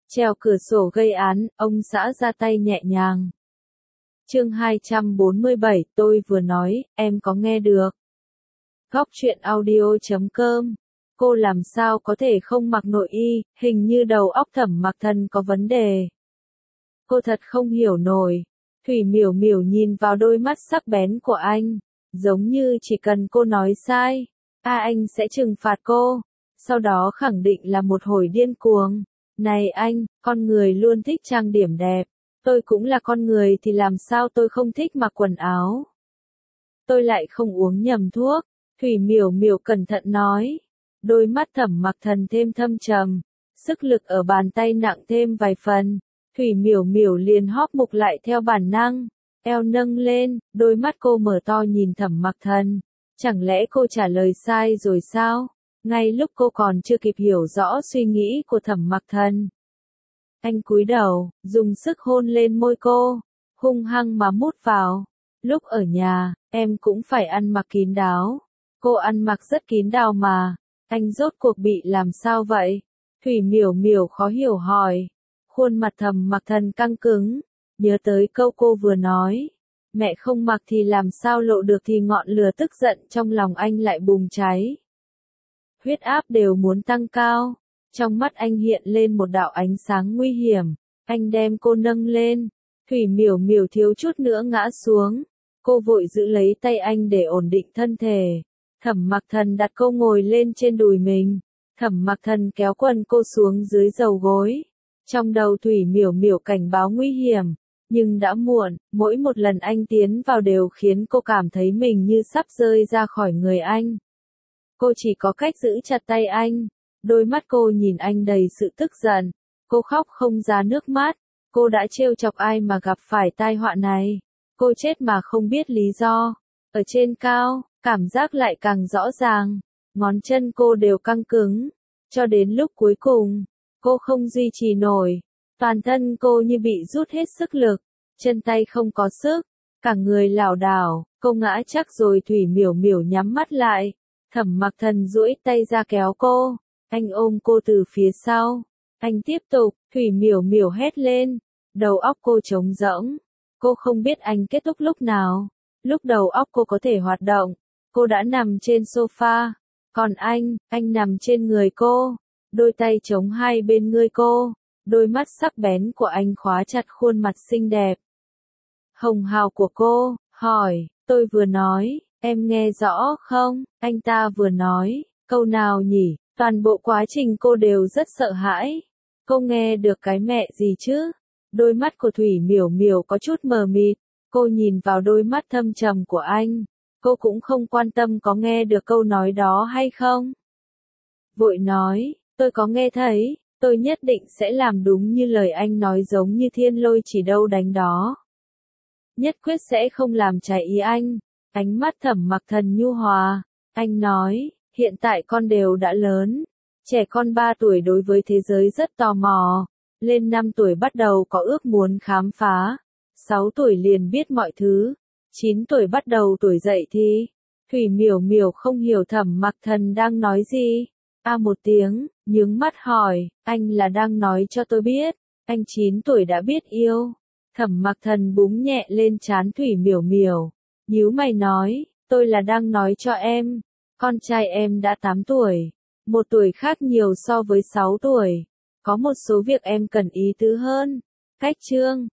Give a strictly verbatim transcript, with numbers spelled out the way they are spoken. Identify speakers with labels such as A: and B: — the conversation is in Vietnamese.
A: Trèo cửa sổ gây án, ông xã ra tay nhẹ nhàng. Chương hai trăm bốn mươi bảy, tôi vừa nói, em có nghe được. Góc truyện audio chấm com. Cô làm sao có thể không mặc nội y, hình như đầu óc Thẩm Mặc Thần có vấn đề. Cô thật không hiểu nổi. Thủy Miểu Miểu nhìn vào đôi mắt sắc bén của anh, giống như chỉ cần cô nói sai, a anh sẽ trừng phạt cô, sau đó khẳng định là một hồi điên cuồng. Này anh, con người luôn thích trang điểm đẹp, tôi cũng là con người thì làm sao tôi không thích mặc quần áo. Tôi lại không uống nhầm thuốc, Thủy Miểu Miểu cẩn thận nói. Đôi mắt Thẩm Mặc Thần thêm thâm trầm, sức lực ở bàn tay nặng thêm vài phần. Thủy Miểu Miểu liền hóp mục lại theo bản năng, eo nâng lên, đôi mắt cô mở to nhìn Thẩm Mặc Thần. Chẳng lẽ cô trả lời sai rồi sao? Ngay lúc cô còn chưa kịp hiểu rõ suy nghĩ của Thẩm Mặc Thần, anh cúi đầu, dùng sức hôn lên môi cô, hung hăng mà mút vào. Lúc ở nhà, em cũng phải ăn mặc kín đáo. Cô ăn mặc rất kín đáo mà, anh rốt cuộc bị làm sao vậy? Thủy Miểu Miểu khó hiểu hỏi. Khuôn mặt Thẩm Mặc Thần căng cứng, nhớ tới câu cô vừa nói. Mẹ không mặc thì làm sao lộ được thì ngọn lửa tức giận trong lòng anh lại bùng cháy. Huyết áp đều muốn tăng cao. Trong mắt anh hiện lên một đạo ánh sáng nguy hiểm. Anh đem cô nâng lên. Thủy Miểu Miểu thiếu chút nữa ngã xuống. Cô vội giữ lấy tay anh để ổn định thân thể. Thẩm Mặc Thần đặt cô ngồi lên trên đùi mình. Thẩm Mặc Thần kéo quần cô xuống dưới đầu gối. Trong đầu Thủy Miểu Miểu cảnh báo nguy hiểm. Nhưng đã muộn, mỗi một lần anh tiến vào đều khiến cô cảm thấy mình như sắp rơi ra khỏi người anh. Cô chỉ có cách giữ chặt tay anh. Đôi mắt cô nhìn anh đầy sự tức giận. Cô khóc không ra nước mắt. Cô đã trêu chọc ai mà gặp phải tai họa này. Cô chết mà không biết lý do. Ở trên cao, cảm giác lại càng rõ ràng. Ngón chân cô đều căng cứng. Cho đến lúc cuối cùng, cô không duy trì nổi. Toàn thân cô như bị rút hết sức lực. Chân tay không có sức. Cả người lảo đảo, cô ngã chắc rồi. Thủy Miểu Miểu nhắm mắt lại. Thẩm Mặc Thần duỗi tay ra kéo cô. Anh ôm cô từ phía sau. Anh tiếp tục, Thủy Miểu Miểu hét lên. Đầu óc cô trống rỗng. Cô không biết anh kết thúc lúc nào. Lúc đầu óc cô có thể hoạt động. Cô đã nằm trên sofa. Còn anh, anh nằm trên người cô. Đôi tay chống hai bên người cô. Đôi mắt sắc bén của anh khóa chặt khuôn mặt xinh đẹp hồng hào của cô, hỏi, tôi vừa nói, em nghe rõ không? Anh ta vừa nói, câu nào nhỉ? Toàn bộ quá trình cô đều rất sợ hãi. Cô nghe được cái mẹ gì chứ? Đôi mắt của Thủy Miểu Miểu có chút mờ mịt. Cô nhìn vào đôi mắt thâm trầm của anh. Cô cũng không quan tâm có nghe được câu nói đó hay không. Vội nói, tôi có nghe thấy, tôi nhất định sẽ làm đúng như lời anh nói, giống như thiên lôi chỉ đâu đánh đó. Nhất quyết sẽ không làm trái ý anh. Ánh mắt Thẩm Mặc Thần nhu hòa. Anh nói, hiện tại con đều đã lớn. Trẻ con ba tuổi đối với thế giới rất tò mò. Lên năm tuổi bắt đầu có ước muốn khám phá. sáu tuổi liền biết mọi thứ. chín tuổi bắt đầu tuổi dậy thì. Thủy Miểu Miểu không hiểu Thẩm Mặc Thần đang nói gì. A một tiếng, nhướng mắt hỏi, anh là đang nói cho tôi biết, anh chín tuổi đã biết yêu. Thẩm Mặc Thần búng nhẹ lên trán Thủy Miểu Miểu, nhíu mày nói, tôi là đang nói cho em, con trai em đã tám tuổi, một tuổi khác nhiều so với sáu tuổi, có một số việc em cần ý tứ hơn. Cách chương